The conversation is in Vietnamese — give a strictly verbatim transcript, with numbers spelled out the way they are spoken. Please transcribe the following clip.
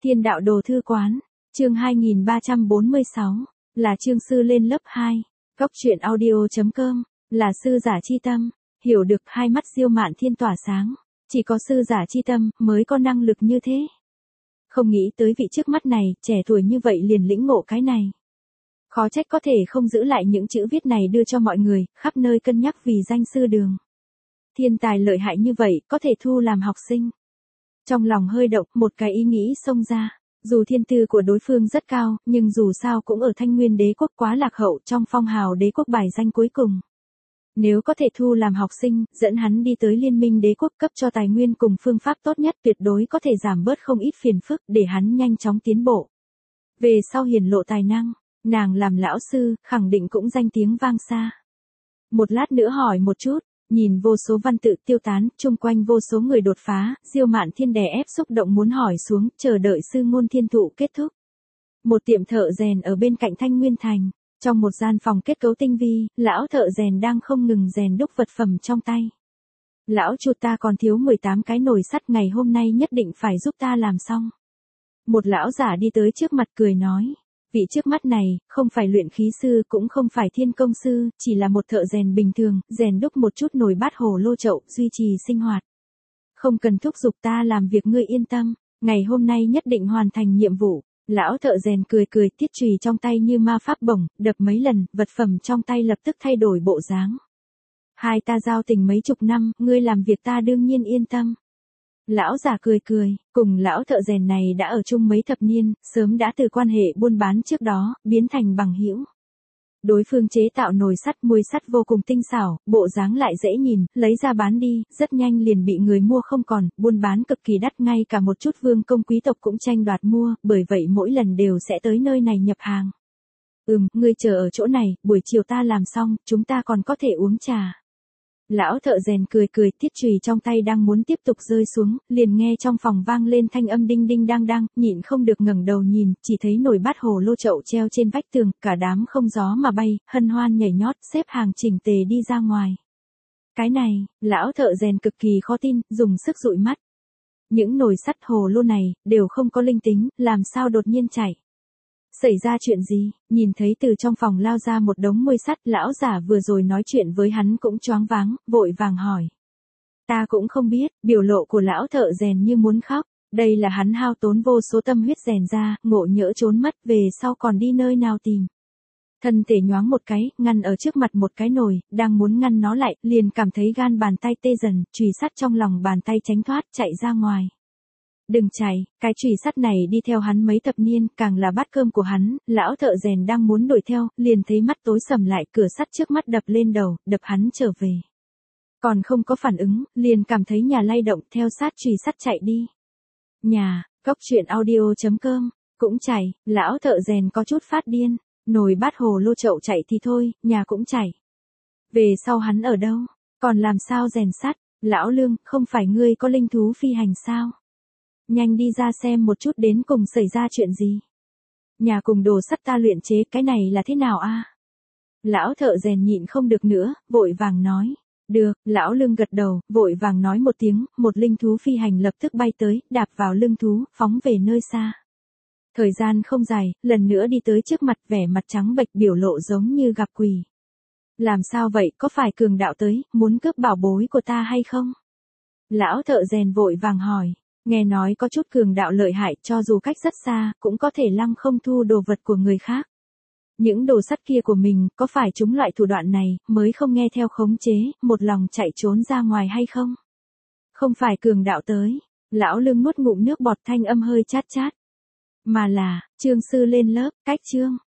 Thiên đạo đồ thư quán, chương hai nghìn ba trăm bốn mươi sáu, là chương sư lên lớp hai, góc truyện audio.com, là sư giả chi tâm, hiểu được hai mắt Diêu Mạn Thiên tỏa sáng, chỉ có sư giả chi tâm mới có năng lực như thế. Không nghĩ tới vị trước mắt này, trẻ tuổi như vậy liền lĩnh ngộ cái này. Khó trách có thể không giữ lại những chữ viết này đưa cho mọi người, khắp nơi cân nhắc vì danh sư đường. Thiên tài lợi hại như vậy, có thể thu làm học sinh. Trong lòng hơi động, một cái ý nghĩ xông ra. Dù thiên tư của đối phương rất cao, nhưng dù sao cũng ở Thanh Nguyên đế quốc quá lạc hậu trong phong hào đế quốc bài danh cuối cùng. Nếu có thể thu làm học sinh, dẫn hắn đi tới liên minh đế quốc cấp cho tài nguyên cùng phương pháp tốt nhất tuyệt đối có thể giảm bớt không ít phiền phức để hắn nhanh chóng tiến bộ. Về sau hiển lộ tài năng, nàng làm lão sư, khẳng định cũng danh tiếng vang xa. Một lát nữa hỏi một chút, nhìn vô số văn tự tiêu tán, chung quanh vô số người đột phá, Diêu Mạn Thiên đè ép xúc động muốn hỏi xuống, chờ đợi sư môn thiên thụ kết thúc. Một tiệm thợ rèn ở bên cạnh Thanh Nguyên Thành, trong một gian phòng kết cấu tinh vi, lão thợ rèn đang không ngừng rèn đúc vật phẩm trong tay. Lão chu, ta còn thiếu mười tám cái nồi sắt, ngày hôm nay nhất định phải giúp ta làm xong. Một lão giả đi tới trước mặt cười nói. Vị trước mắt này, không phải luyện khí sư cũng không phải thiên công sư, chỉ là một thợ rèn bình thường, rèn đúc một chút nồi bát hồ lô chậu, duy trì sinh hoạt. Không cần thúc giục ta làm việc, ngươi yên tâm, ngày hôm nay nhất định hoàn thành nhiệm vụ. Lão thợ rèn cười cười, thiết chùy trong tay như ma pháp bổng, đập mấy lần, vật phẩm trong tay lập tức thay đổi bộ dáng. Hai ta giao tình mấy chục năm, ngươi làm việc ta đương nhiên yên tâm. Lão giả cười cười, cùng lão thợ rèn này đã ở chung mấy thập niên, sớm đã từ quan hệ buôn bán trước đó, biến thành bằng hữu. Đối phương chế tạo nồi sắt, muôi sắt vô cùng tinh xảo, bộ dáng lại dễ nhìn, lấy ra bán đi, rất nhanh liền bị người mua không còn, buôn bán cực kỳ đắt, ngay cả một chút vương công quý tộc cũng tranh đoạt mua, bởi vậy mỗi lần đều sẽ tới nơi này nhập hàng. Ừm, ngươi chờ ở chỗ này, buổi chiều ta làm xong, chúng ta còn có thể uống trà. Lão thợ rèn cười cười, thiết chùy trong tay đang muốn tiếp tục rơi xuống, liền nghe trong phòng vang lên thanh âm đinh đinh đang đang, nhịn không được ngẩng đầu nhìn, chỉ thấy nồi bát hồ lô chậu treo trên vách tường, cả đám không gió mà bay, hân hoan nhảy nhót, xếp hàng chỉnh tề đi ra ngoài. Cái này, lão thợ rèn cực kỳ khó tin, dùng sức dụi mắt. Những nồi sắt hồ lô này, đều không có linh tính, làm sao đột nhiên chạy. Xảy ra chuyện gì? Nhìn thấy từ trong phòng lao ra một đống muôi sắt, lão giả vừa rồi nói chuyện với hắn cũng choáng váng, vội vàng hỏi. Ta cũng không biết, biểu lộ của lão thợ rèn như muốn khóc, đây là hắn hao tốn vô số tâm huyết rèn ra, ngộ nhỡ trốn mất, về sau còn đi nơi nào tìm. Thân thể nhoáng một cái, ngăn ở trước mặt một cái nồi, đang muốn ngăn nó lại, liền cảm thấy gan bàn tay tê dần, chùy sắt trong lòng bàn tay tránh thoát, chạy ra ngoài. Đừng chạy, cái chùy sắt này đi theo hắn mấy thập niên, càng là bát cơm của hắn, lão thợ rèn đang muốn đuổi theo, liền thấy mắt tối sầm lại, cửa sắt trước mắt đập lên đầu, đập hắn trở về. Còn không có phản ứng, liền cảm thấy nhà lay động, theo sát chùy sắt chạy đi. Nhà, góc truyện audio.com, cũng chạy, lão thợ rèn có chút phát điên, nồi bát hồ lô chậu chạy thì thôi, nhà cũng chạy. Về sau hắn ở đâu, còn làm sao rèn sắt, lão Lương, không phải ngươi có linh thú phi hành sao? Nhanh đi ra xem một chút đến cùng xảy ra chuyện gì. Nhà cùng đồ sắt ta luyện chế, cái này là thế nào a? Lão thợ rèn nhịn không được nữa, vội vàng nói. Được, lão Lương gật đầu, vội vàng nói một tiếng, một linh thú phi hành lập tức bay tới, đạp vào lưng thú, phóng về nơi xa. Thời gian không dài, lần nữa đi tới trước mặt, vẻ mặt trắng bệch, biểu lộ giống như gặp quỷ. Làm sao vậy, có phải cường đạo tới, muốn cướp bảo bối của ta hay không? Lão thợ rèn vội vàng hỏi. Nghe nói có chút cường đạo lợi hại, cho dù cách rất xa, cũng có thể lăng không thu đồ vật của người khác. Những đồ sắt kia của mình, có phải chúng loại thủ đoạn này, mới không nghe theo khống chế, một lòng chạy trốn ra ngoài hay không? Không phải cường đạo tới, lão Lương nuốt ngụm nước bọt, thanh âm hơi chát chát. Mà là, chương sư lên lớp, cách chương.